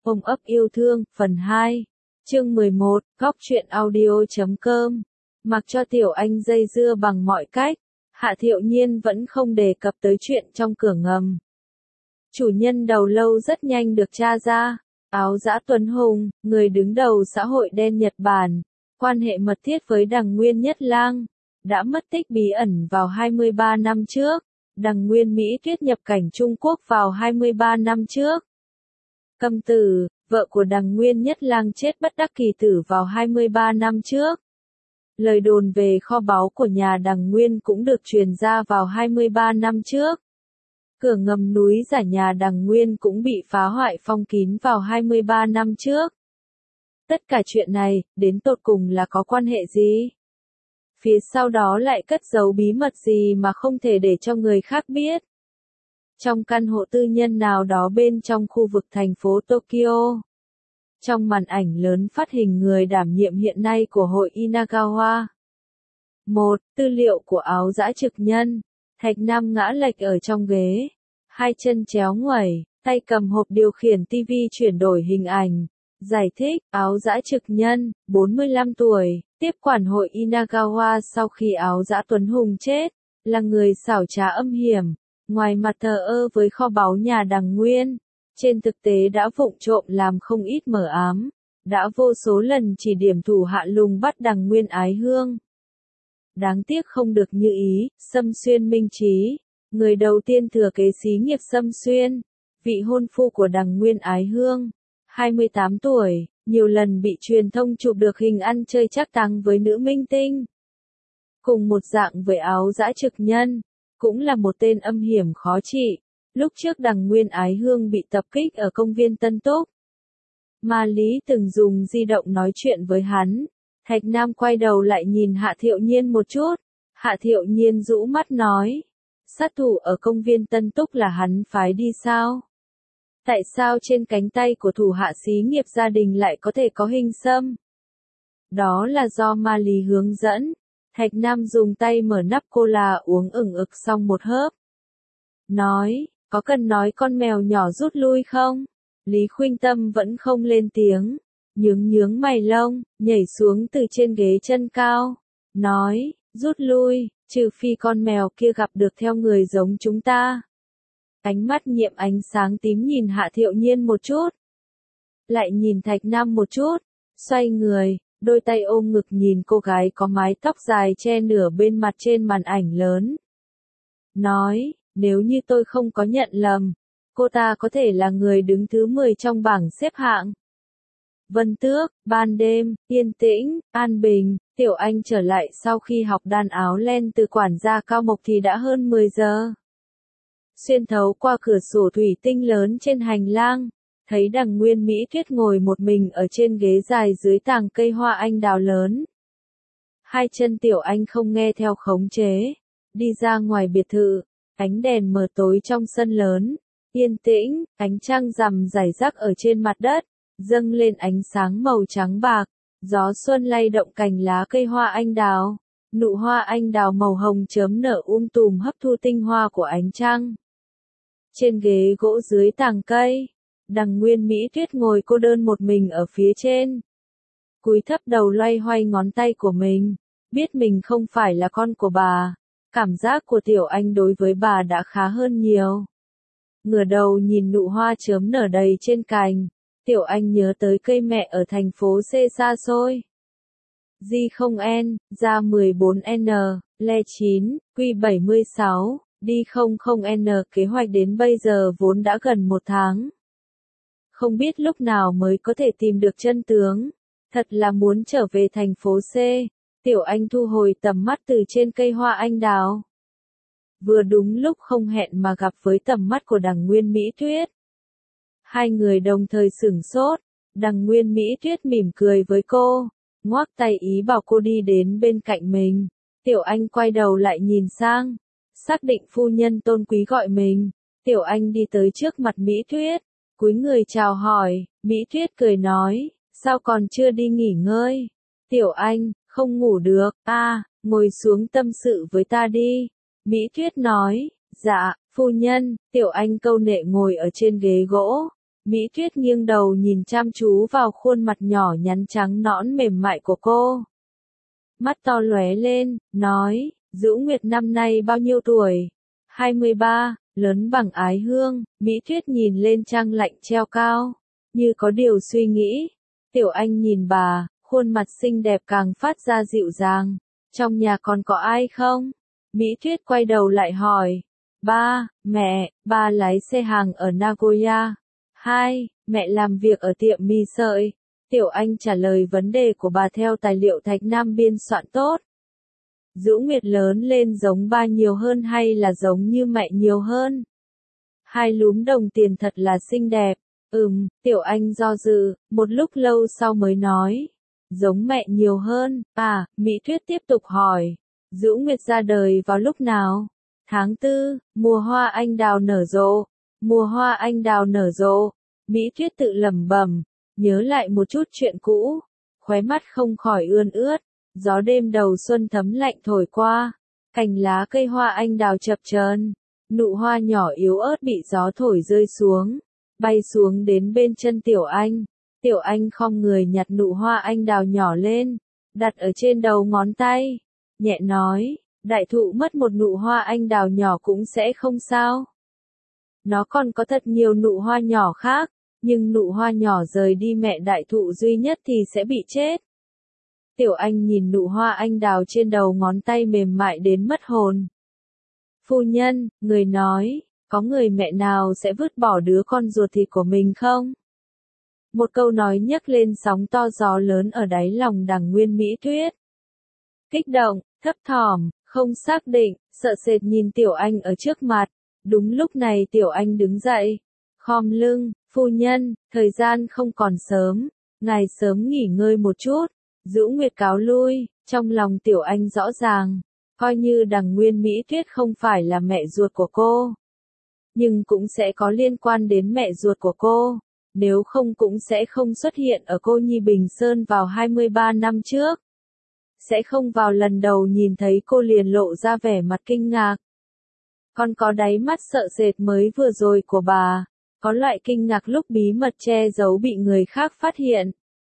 Ôm ấp yêu thương, phần 2. Chương 11, góc truyện audio.com. Mặc cho Tiểu Anh dây dưa bằng mọi cách, Hạ Thiệu Nhiên vẫn không đề cập tới chuyện trong cửa ngầm. Chủ nhân đầu lâu rất nhanh được tra ra, Áo Dã Tuấn Hùng, người đứng đầu xã hội đen Nhật Bản, quan hệ mật thiết với Đằng Nguyên Nhất Lang, đã mất tích bí ẩn vào 23 năm trước. Đằng Nguyên Mỹ Tuyết nhập cảnh Trung Quốc vào 23 năm trước. Câm Tử, vợ của Đằng Nguyên Nhất Lang chết bất đắc kỳ tử vào 23 năm trước. Lời đồn về kho báu của nhà Đằng Nguyên cũng được truyền ra vào 23 năm trước. Cửa ngầm núi giả nhà Đằng Nguyên cũng bị phá hoại phong kín vào 23 năm trước. Tất cả chuyện này, đến tột cùng là có quan hệ gì? Phía sau đó lại cất giấu bí mật gì mà không thể để cho người khác biết? Trong căn hộ tư nhân nào đó bên trong khu vực thành phố Tokyo. Trong màn ảnh lớn phát hình người đảm nhiệm hiện nay của hội Inagawa. 1. Tư liệu của Áo Dã Trực Nhân. Thạch Nam ngã lệch ở trong ghế. Hai chân chéo nguẩy, tay cầm hộp điều khiển TV chuyển đổi hình ảnh. Giải thích, Áo Dã Trực Nhân, 45 tuổi, tiếp quản hội Inagawa sau khi Áo Dã Tuấn Hùng chết, là người xảo trá âm hiểm, ngoài mặt thờ ơ với kho báu nhà Đằng Nguyên, trên thực tế đã vụng trộm làm không ít mờ ám, đã vô số lần chỉ điểm thủ hạ lùng bắt Đằng Nguyên Ái Hương. Đáng tiếc không được như ý, Sâm Xuyên Minh Trí, người đầu tiên thừa kế xí nghiệp Sâm Xuyên, vị hôn phu của Đằng Nguyên Ái Hương, 28 tuổi, nhiều lần bị truyền thông chụp được hình ăn chơi trác táng với nữ minh tinh. Cùng một dạng với Áo Dã Trực Nhân, cũng là một tên âm hiểm khó trị. Lúc trước Đằng Nguyên Ái Hương bị tập kích ở công viên Tân Túc. Ma Lý từng dùng di động nói chuyện với hắn. Thạch Nam quay đầu lại nhìn Hạ Thiệu Nhiên một chút. Hạ Thiệu Nhiên rũ mắt nói. Sát thủ ở công viên Tân Túc là hắn phái đi sao? Tại sao trên cánh tay của thủ hạ xí nghiệp gia đình lại có thể có hình xăm? Đó là do Ma Lý hướng dẫn. Thạch Nam dùng tay mở nắp cola uống ửng ực xong một hớp. Nói, có cần nói con mèo nhỏ rút lui không? Lý Khuynh Tâm vẫn không lên tiếng. Nhướng mày lông, nhảy xuống từ trên ghế chân cao. Nói, rút lui, trừ phi con mèo kia gặp được theo người giống chúng ta. Ánh mắt nhiệm ánh sáng tím nhìn Hạ Thiệu Nhiên một chút. Lại nhìn Thạch Nam một chút. Xoay người, đôi tay ôm ngực nhìn cô gái có mái tóc dài che nửa bên mặt trên màn ảnh lớn. Nói, nếu như tôi không có nhận lầm, cô ta có thể là người đứng thứ 10 trong bảng xếp hạng. Vân Tước, ban đêm, yên tĩnh, an bình, Tiểu Anh trở lại sau khi học đan áo len từ quản gia Cao Mộc thì đã hơn 10 giờ. Xuyên thấu qua cửa sổ thủy tinh lớn trên hành lang, thấy Đằng Nguyên Mỹ Tuyết ngồi một mình ở trên ghế dài dưới tàng cây hoa anh đào lớn. Hai chân Tiểu Anh không nghe theo khống chế, đi ra ngoài biệt thự, ánh đèn mờ tối trong sân lớn, yên tĩnh, ánh trăng rằm rải rác ở trên mặt đất, dâng lên ánh sáng màu trắng bạc, gió xuân lay động cành lá cây hoa anh đào, nụ hoa anh đào màu hồng chớm nở tùm hấp thu tinh hoa của ánh trăng. Trên ghế gỗ dưới tàng cây, Đằng Nguyên Mỹ Tuyết ngồi cô đơn một mình ở phía trên. Cúi thấp đầu loay hoay ngón tay của mình, biết mình không phải là con của bà. Cảm giác của Tiểu Anh đối với bà đã khá hơn nhiều. Ngửa đầu nhìn nụ hoa chớm nở đầy trên cành, Tiểu Anh nhớ tới cây mẹ ở thành phố C xa xôi. J0N, ra 14N, Le 9, Q76, đi 00N kế hoạch đến bây giờ vốn đã gần 1 tháng. Không biết lúc nào mới có thể tìm được chân tướng. Thật là muốn trở về thành phố C. Tiểu Anh thu hồi tầm mắt từ trên cây hoa anh đào. Vừa đúng lúc không hẹn mà gặp với tầm mắt của Đằng Nguyên Mỹ Tuyết. Hai người đồng thời sửng sốt. Đằng Nguyên Mỹ Tuyết mỉm cười với cô, ngoắc tay ý bảo cô đi đến bên cạnh mình. Tiểu Anh quay đầu lại nhìn sang, xác định phu nhân tôn quý gọi mình. Tiểu Anh đi tới trước mặt Mỹ Tuyết, cúi người chào hỏi. Mỹ Tuyết cười nói, sao còn chưa đi nghỉ ngơi? Tiểu Anh, không ngủ được, ngồi xuống tâm sự với ta đi. Mỹ Tuyết nói, dạ, phu nhân. Tiểu Anh câu nệ ngồi ở trên ghế gỗ, Mỹ Tuyết nghiêng đầu nhìn chăm chú vào khuôn mặt nhỏ nhắn trắng nõn mềm mại của cô. Mắt to lóe lên, nói, Dũ Nguyệt năm nay bao nhiêu tuổi? 23, lớn bằng Ái Hương. Mỹ Tuyết nhìn lên trăng lạnh treo cao, như có điều suy nghĩ. Tiểu Anh nhìn bà, khuôn mặt xinh đẹp càng phát ra dịu dàng. Trong nhà còn có ai không? Mỹ Tuyết quay đầu lại hỏi. Ba, mẹ, ba lái xe hàng ở Nagoya. Hai, mẹ làm việc ở tiệm mì sợi. Tiểu Anh trả lời vấn đề của bà theo tài liệu Thạch Nam biên soạn tốt. Dũ Nguyệt lớn lên giống ba nhiều hơn hay là giống như mẹ nhiều hơn? Hai lúm đồng tiền thật là xinh đẹp. Tiểu Anh do dự, một lúc lâu sau mới nói. Giống mẹ nhiều hơn. Mỹ Tuyết tiếp tục hỏi. Dũ Nguyệt ra đời vào lúc nào? Tháng 4, mùa hoa anh đào nở rộ. Mùa hoa anh đào nở rộ. Mỹ Tuyết tự lẩm bẩm, nhớ lại một chút chuyện cũ. Khóe mắt không khỏi ươn ướt. Gió đêm đầu xuân thấm lạnh thổi qua. Cành lá cây hoa anh đào chập chờn. Nụ hoa nhỏ yếu ớt bị gió thổi rơi xuống. Bay xuống đến bên chân Tiểu Anh. Tiểu Anh khom người nhặt nụ hoa anh đào nhỏ lên. Đặt ở trên đầu ngón tay. Nhẹ nói, đại thụ mất một nụ hoa anh đào nhỏ cũng sẽ không sao. Nó còn có thật nhiều nụ hoa nhỏ khác. Nhưng nụ hoa nhỏ rời đi mẹ đại thụ duy nhất thì sẽ bị chết. Tiểu Anh nhìn nụ hoa anh đào trên đầu ngón tay mềm mại đến mất hồn. Phu nhân, người nói, có người mẹ nào sẽ vứt bỏ đứa con ruột thịt của mình không? Một câu nói nhấc lên sóng to gió lớn ở đáy lòng Đằng Nguyên Mỹ Tuyết. Kích động, thấp thỏm, không xác định, sợ sệt nhìn Tiểu Anh ở trước mặt. Đúng lúc này Tiểu Anh đứng dậy, khom lưng, phu nhân, thời gian không còn sớm, ngài sớm nghỉ ngơi một chút. Dũ Nguyệt cáo lui, trong lòng Tiểu Anh rõ ràng, coi như Đằng Nguyên Mỹ Tuyết không phải là mẹ ruột của cô, nhưng cũng sẽ có liên quan đến mẹ ruột của cô, nếu không cũng sẽ không xuất hiện ở Cô Nhi Bình Sơn vào 23 năm trước. Sẽ không vào lần đầu nhìn thấy cô liền lộ ra vẻ mặt kinh ngạc. Còn có đáy mắt sợ sệt mới vừa rồi của bà, có loại kinh ngạc lúc bí mật che giấu bị người khác phát hiện.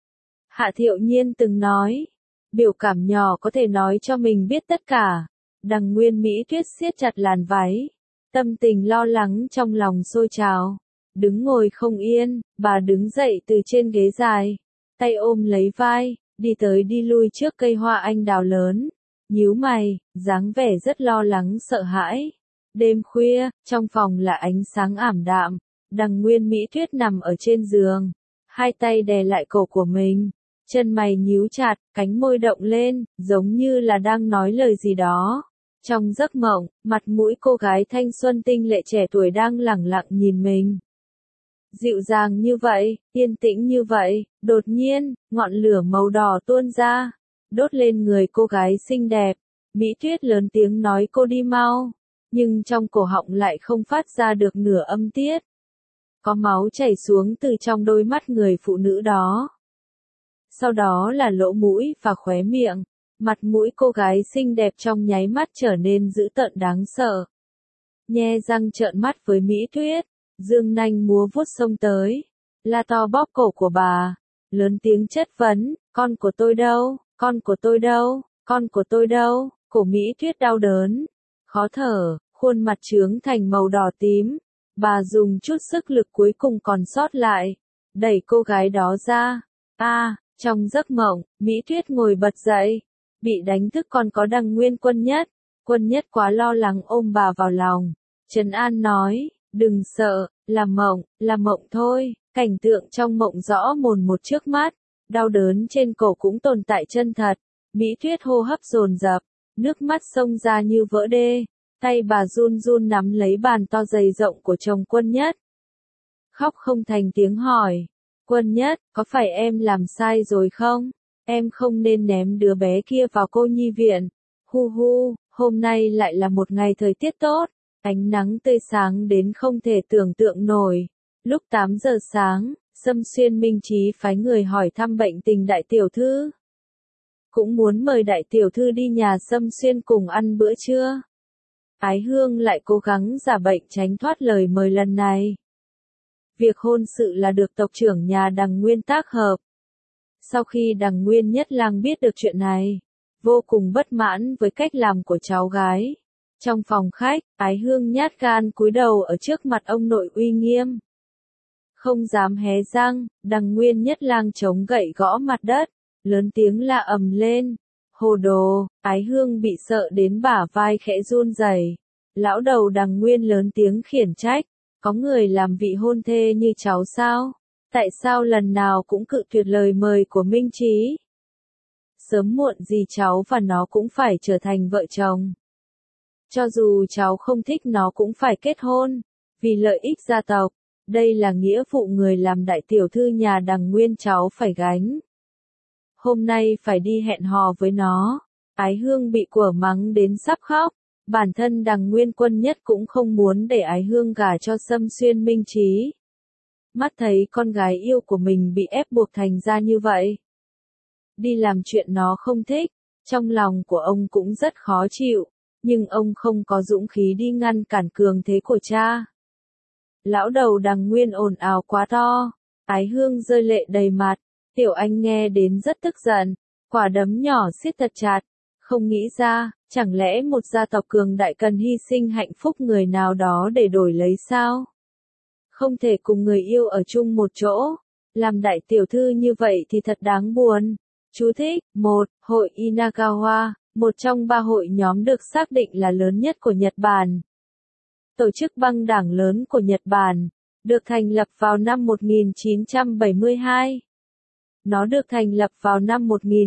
Hạ Thiệu Nhiên từng nói, biểu cảm nhỏ có thể nói cho mình biết tất cả. Đằng Nguyên Mỹ Tuyết siết chặt làn váy, tâm tình lo lắng trong lòng sôi trào. Đứng ngồi không yên, bà đứng dậy từ trên ghế dài, tay ôm lấy vai, đi tới đi lui trước cây hoa anh đào lớn, nhíu mày, dáng vẻ rất lo lắng sợ hãi. Đêm khuya, trong phòng là ánh sáng ảm đạm, Đằng Nguyên Mỹ Tuyết nằm ở trên giường, hai tay đè lại cổ của mình, chân mày nhíu chặt, cánh môi động lên, giống như là đang nói lời gì đó. Trong giấc mộng, mặt mũi cô gái thanh xuân tinh lệ trẻ tuổi đang lẳng lặng nhìn mình. Dịu dàng như vậy, yên tĩnh như vậy, đột nhiên, ngọn lửa màu đỏ tuôn ra, đốt lên người cô gái xinh đẹp. Mỹ Tuyết lớn tiếng nói cô đi mau, nhưng trong cổ họng lại không phát ra được nửa âm tiết. Có máu chảy xuống từ trong đôi mắt người phụ nữ đó. Sau đó là lỗ mũi và khóe miệng, mặt mũi cô gái xinh đẹp trong nháy mắt trở nên dữ tợn đáng sợ. Nhe răng trợn mắt với Mỹ Tuyết, dương nanh múa vuốt xông tới, la to bóp cổ của bà, lớn tiếng chất vấn, con của tôi đâu, con của tôi đâu, con của tôi đâu, cổ Mỹ Tuyết đau đớn, khó thở, khuôn mặt trướng thành màu đỏ tím, bà dùng chút sức lực cuối cùng còn sót lại, đẩy cô gái đó ra. Trong giấc mộng, Mỹ Tuyết ngồi bật dậy, bị đánh thức còn có Đằng Nguyên Quân Nhất quá lo lắng ôm bà vào lòng, trấn an nói, đừng sợ, là mộng thôi. Cảnh tượng trong mộng rõ mồn một trước mắt, đau đớn trên cổ cũng tồn tại chân thật. Mỹ Tuyết hô hấp dồn dập, nước mắt xông ra như vỡ đê, tay bà run run nắm lấy bàn to dày rộng của chồng Quân Nhất. Khóc không thành tiếng hỏi, Quân Nhất, có phải em làm sai rồi không? Em không nên ném đứa bé kia vào cô nhi viện. Hu hu, hôm nay lại là một ngày thời tiết tốt, ánh nắng tươi sáng đến không thể tưởng tượng nổi. Lúc 8 giờ sáng, Sâm Xuyên Minh Chí phái người hỏi thăm bệnh tình đại tiểu thư. Cũng muốn mời đại tiểu thư đi nhà Sâm Xuyên cùng ăn bữa trưa. Ái Hương lại cố gắng giả bệnh tránh thoát lời mời lần này. việc hôn sự là được tộc trưởng nhà Đằng Nguyên tác hợp. Sau khi Đằng Nguyên Nhất Lang biết được chuyện này, vô cùng bất mãn với cách làm của cháu gái. Trong phòng khách, Ái Hương nhát gan cúi đầu ở trước mặt ông nội uy nghiêm. Không dám hé răng, Đằng Nguyên Nhất Lang chống gậy gõ mặt đất, lớn tiếng la ầm lên. Hồ đồ, Ái Hương bị sợ đến bả vai khẽ run rẩy. Lão đầu Đằng Nguyên lớn tiếng khiển trách, có người làm vị hôn thê như cháu sao? Tại sao lần nào cũng cự tuyệt lời mời của Minh Trí? Sớm muộn gì cháu và nó cũng phải trở thành vợ chồng. Cho dù cháu không thích nó cũng phải kết hôn, vì lợi ích gia tộc, đây là nghĩa vụ người làm đại tiểu thư nhà Đằng Nguyên cháu phải gánh. Hôm nay phải đi hẹn hò với nó. Ái Hương bị của mắng đến sắp khóc, bản thân Đằng Nguyên Quân Nhất cũng không muốn để Ái Hương gả cho Sâm Xuyên Minh Trí. Mắt thấy con gái yêu của mình bị ép buộc thành ra như vậy. Đi làm chuyện nó không thích, trong lòng của ông cũng rất khó chịu, nhưng ông không có dũng khí đi ngăn cản cường thế của cha. Lão đầu Đằng Nguyên ồn ào quá to, Ái Hương rơi lệ đầy mặt, Tiểu Anh nghe đến rất tức giận, quả đấm nhỏ siết thật chặt, không nghĩ ra, chẳng lẽ một gia tộc cường đại cần hy sinh hạnh phúc người nào đó để đổi lấy sao? Không thể cùng người yêu ở chung một chỗ, làm đại tiểu thư như vậy thì thật đáng buồn. Chú thích: 1. Hội Inagawa, một trong 3 hội nhóm được xác định là lớn nhất của Nhật Bản. Tổ chức băng đảng lớn của Nhật Bản, được thành lập vào năm 1972. Nó được thành lập vào năm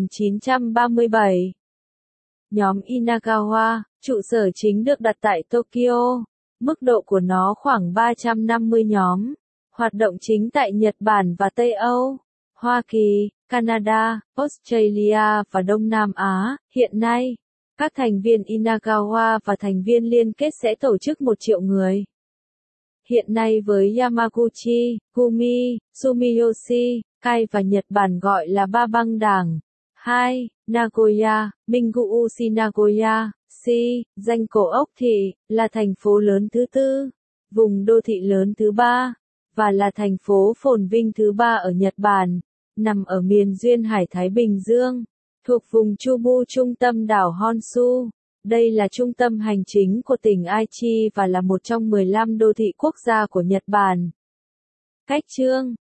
1937. Nhóm Inagawa, trụ sở chính được đặt tại Tokyo. Mức độ của nó khoảng 350 nhóm, hoạt động chính tại Nhật Bản và Tây Âu, Hoa Kỳ, Canada, Australia và Đông Nam Á. Hiện nay, các thành viên Inagawa và thành viên liên kết sẽ tổ chức 1 triệu người. Hiện nay với Yamaguchi, Gumi, Sumiyoshi, Kai và Nhật Bản gọi là 3 băng đảng. 2. Nagoya, Minguushi Nagoya, Si, danh cổ ốc thị, là thành phố lớn thứ 4, vùng đô thị lớn thứ 3, và là thành phố phồn vinh thứ 3 ở Nhật Bản, nằm ở miền duyên hải Thái Bình Dương, thuộc vùng Chubu trung tâm đảo Honshu. Đây là trung tâm hành chính của tỉnh Aichi và là một trong 15 đô thị quốc gia của Nhật Bản. Cách chương